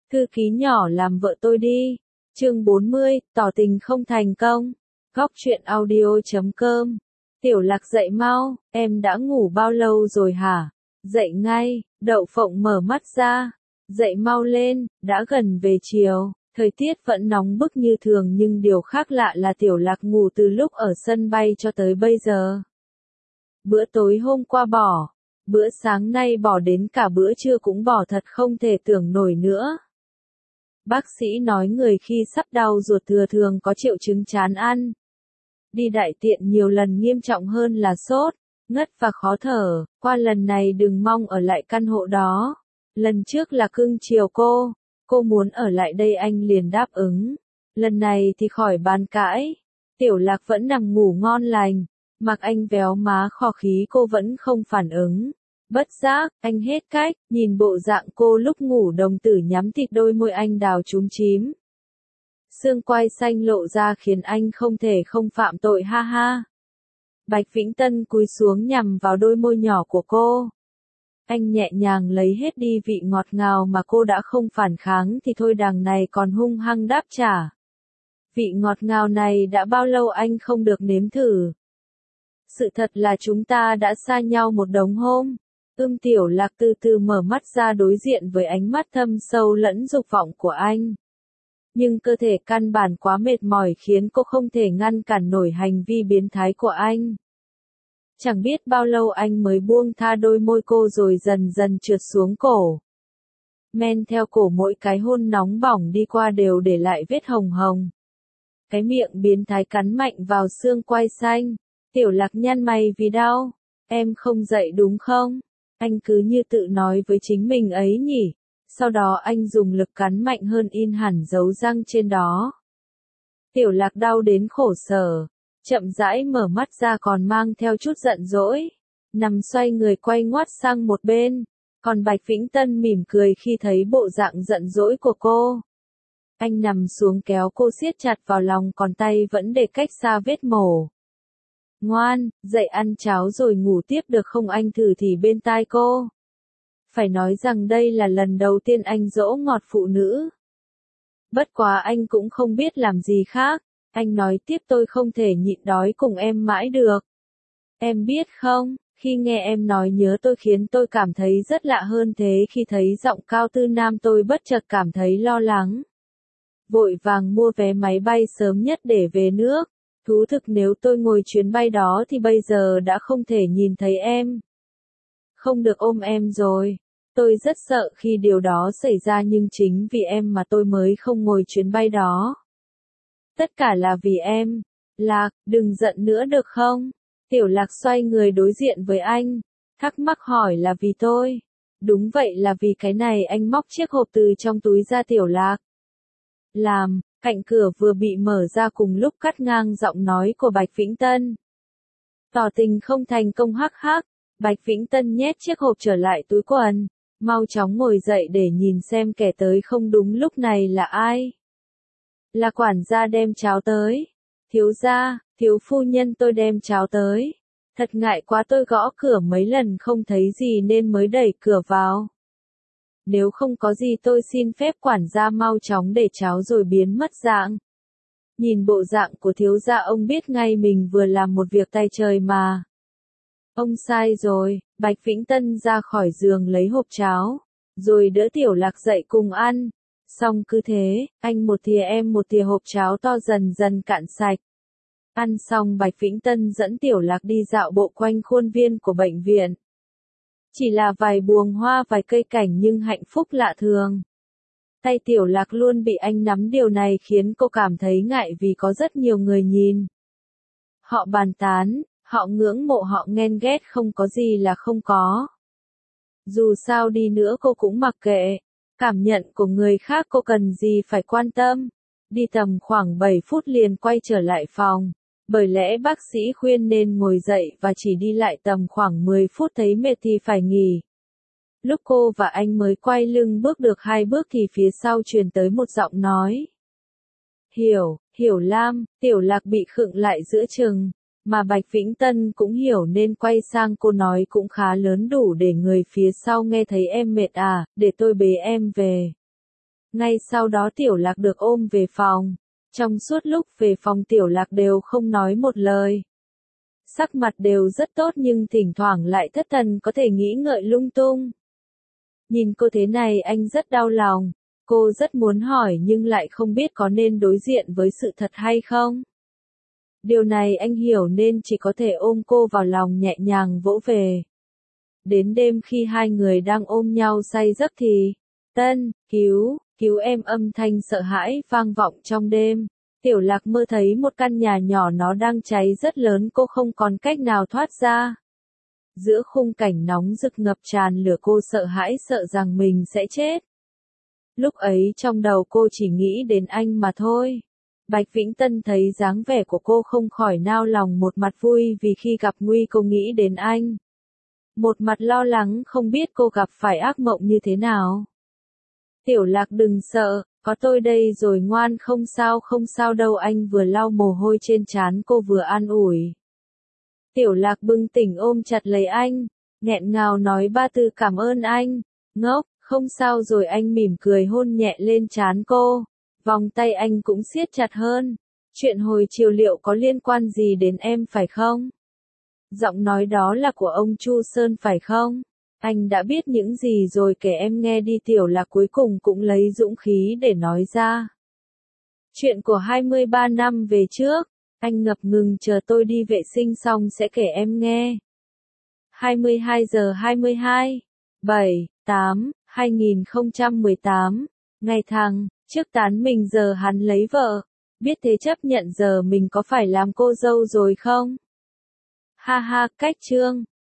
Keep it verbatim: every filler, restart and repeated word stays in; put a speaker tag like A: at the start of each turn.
A: Thư ký nhỏ làm vợ tôi đi. Chương bốn mươi, tỏ tình không thành công. Góc truyện audio chấm com. Tiểu Lạc dậy mau, em đã ngủ bao lâu rồi hả? Dậy ngay, Đậu Phộng mở mắt ra. Dậy mau lên, đã gần về chiều, thời tiết vẫn nóng bức như thường nhưng điều khác lạ là Tiểu Lạc ngủ từ lúc ở sân bay cho tới bây giờ. Bữa tối hôm qua bỏ, bữa sáng nay bỏ đến cả bữa trưa cũng bỏ, thật không thể tưởng nổi nữa. Bác sĩ nói người khi sắp đau ruột thừa thường có triệu chứng chán ăn. Đi đại tiện nhiều lần nghiêm trọng hơn là sốt, ngất và khó thở, qua lần này đừng mong ở lại căn hộ đó. Lần trước là cưng chiều cô, cô muốn ở lại đây anh liền đáp ứng. Lần này thì khỏi bàn cãi. Tiểu Lạc vẫn nằm ngủ ngon lành, mặc anh véo má khò khí cô vẫn không phản ứng. Bất giác, anh hết cách, nhìn bộ dạng cô lúc ngủ đồng tử nhắm thịt, đôi môi anh đào chúm chím. Xương quai xanh lộ ra khiến anh không thể không phạm tội, ha ha. Bạch Vĩnh Tân cúi xuống nhằm vào đôi môi nhỏ của cô. Anh nhẹ nhàng lấy hết đi vị ngọt ngào mà cô đã không phản kháng thì thôi, đằng này còn hung hăng đáp trả. Vị ngọt ngào này đã bao lâu anh không được nếm thử. Sự thật là chúng ta đã xa nhau một đống hôm. Ưm Tiểu Lạc từ từ mở mắt ra đối diện với ánh mắt thâm sâu lẫn dục vọng của anh. Nhưng cơ thể căn bản quá mệt mỏi khiến cô không thể ngăn cản nổi hành vi biến thái của anh. Chẳng biết bao lâu anh mới buông tha đôi môi cô rồi dần dần trượt xuống cổ. Men theo cổ mỗi cái hôn nóng bỏng đi qua đều để lại vết hồng hồng. Cái miệng biến thái cắn mạnh vào xương quai xanh. Tiểu Lạc nhăn mày vì đau. Em không dậy đúng không? Anh cứ như tự nói với chính mình ấy nhỉ. Sau đó anh dùng lực cắn mạnh hơn, in hẳn dấu răng trên đó. Tiểu Lạc đau đến khổ sở, chậm rãi mở mắt ra còn mang theo chút giận dỗi. Nằm xoay người quay ngoắt sang một bên. Còn Bạch Vĩnh Tân mỉm cười khi thấy bộ dạng giận dỗi của cô. Anh nằm xuống kéo cô siết chặt vào lòng, còn tay vẫn để cách xa vết mổ. Ngoan, dậy ăn cháo rồi ngủ tiếp được không, anh thử thì bên tai cô. Phải nói rằng đây là lần đầu tiên anh dỗ ngọt phụ nữ. Bất quá anh cũng không biết làm gì khác. Anh nói tiếp, tôi không thể nhịn đói cùng em mãi được. Em biết không, khi nghe em nói nhớ tôi khiến tôi cảm thấy rất lạ hơn thế. Khi thấy giọng cao tư nam tôi bất chợt cảm thấy lo lắng. Vội vàng mua vé máy bay sớm nhất để về nước. Thú thực nếu tôi ngồi chuyến bay đó thì bây giờ đã không thể nhìn thấy em. Không được ôm em rồi. Tôi rất sợ khi điều đó xảy ra, nhưng chính vì em mà tôi mới không ngồi chuyến bay đó. Tất cả là vì em. Lạc, đừng giận nữa được không? Tiểu Lạc xoay người đối diện với anh. Thắc mắc hỏi, là vì tôi? Đúng vậy, là vì cái này. Anh móc chiếc hộp từ trong túi ra. Tiểu Lạc làm, cạnh cửa vừa bị mở ra cùng lúc cắt ngang giọng nói của Bạch Vĩnh Tân. Tỏ tình không thành công, hắc hắc. Bạch Vĩnh Tân nhét chiếc hộp trở lại túi quần. Mau chóng ngồi dậy để nhìn xem kẻ tới không đúng lúc này là ai. Là quản gia đem cháo tới. Thiếu gia, thiếu phu nhân, tôi đem cháo tới. Thật ngại quá, tôi gõ cửa mấy lần không thấy gì nên mới đẩy cửa vào. Nếu không có gì tôi xin phép quản gia mau chóng để cháo rồi biến mất dạng. Nhìn bộ dạng của thiếu gia ông biết ngay mình vừa làm một việc tay trời mà. Ông sai rồi. Bạch Vĩnh Tân ra khỏi giường lấy hộp cháo, rồi đỡ Tiểu Lạc dậy cùng ăn. Xong cứ thế, anh một thìa em một thìa, hộp cháo to dần dần cạn sạch. Ăn xong Bạch Vĩnh Tân dẫn Tiểu Lạc đi dạo bộ quanh khuôn viên của bệnh viện. Chỉ là vài buồng hoa vài cây cảnh nhưng hạnh phúc lạ thường. Tay Tiểu Lạc luôn bị anh nắm, điều này khiến cô cảm thấy ngại vì có rất nhiều người nhìn. Họ bàn tán, họ ngưỡng mộ, họ ghen ghét, không có gì là không có. Dù sao đi nữa cô cũng mặc kệ. Cảm nhận của người khác cô cần gì phải quan tâm. Đi tầm khoảng bảy phút liền quay trở lại phòng. Bởi lẽ bác sĩ khuyên nên ngồi dậy và chỉ đi lại tầm khoảng mười phút, thấy mệt thì phải nghỉ. Lúc cô và anh mới quay lưng bước được hai bước thì phía sau truyền tới một giọng nói. Hiểu, Hiểu Lam. Tiểu Lạc bị khựng lại giữa chừng. Mà Bạch Vĩnh Tân cũng hiểu nên quay sang cô nói cũng khá lớn, đủ để người phía sau nghe thấy. Em mệt à, để tôi bế em về. Ngay sau đó Tiểu Lạc được ôm về phòng. Trong suốt lúc về phòng Tiểu Lạc đều không nói một lời. Sắc mặt đều rất tốt nhưng thỉnh thoảng lại thất thần có thể nghĩ ngợi lung tung. Nhìn cô thế này anh rất đau lòng. Cô rất muốn hỏi nhưng lại không biết có nên đối diện với sự thật hay không. Điều này anh hiểu nên chỉ có thể ôm cô vào lòng nhẹ nhàng vỗ về. Đến đêm khi hai người đang ôm nhau say giấc thì, Tân, cứu, cứu em, âm thanh sợ hãi vang vọng trong đêm. Tiểu Lạc mơ thấy một căn nhà nhỏ nó đang cháy rất lớn, cô không còn cách nào thoát ra. Giữa khung cảnh nóng rực ngập tràn lửa cô sợ hãi sợ rằng mình sẽ chết. Lúc ấy trong đầu cô chỉ nghĩ đến anh mà thôi. Bạch Vĩnh Tân thấy dáng vẻ của cô không khỏi nao lòng, một mặt vui vì khi gặp nguy cô nghĩ đến anh. Một mặt lo lắng không biết cô gặp phải ác mộng như thế nào. Tiểu Lạc đừng sợ, có tôi đây rồi, ngoan, không sao không sao đâu, anh vừa lau mồ hôi trên trán cô vừa an ủi. Tiểu Lạc bừng tỉnh ôm chặt lấy anh, nghẹn ngào nói ba từ cảm ơn anh. Ngốc, không sao rồi, anh mỉm cười hôn nhẹ lên trán cô. Vòng tay anh cũng siết chặt hơn. Chuyện hồi chiều liệu có liên quan gì đến em phải không? Giọng nói đó là của ông Chu Sơn phải không? Anh đã biết những gì rồi, kể em nghe đi. Tiểu Lạc cuối cùng cũng lấy dũng khí để nói ra. Chuyện của hai mươi ba năm về trước, anh ngập ngừng, chờ tôi đi vệ sinh xong sẽ kể em nghe. hai mươi hai giờ hai mươi hai, bảy, tám, hai nghìn không trăm mười tám, ngày tháng, trước tán mình giờ hắn lấy vợ, biết thế chấp nhận giờ mình có phải làm cô dâu rồi không? Ha ha, cách chương.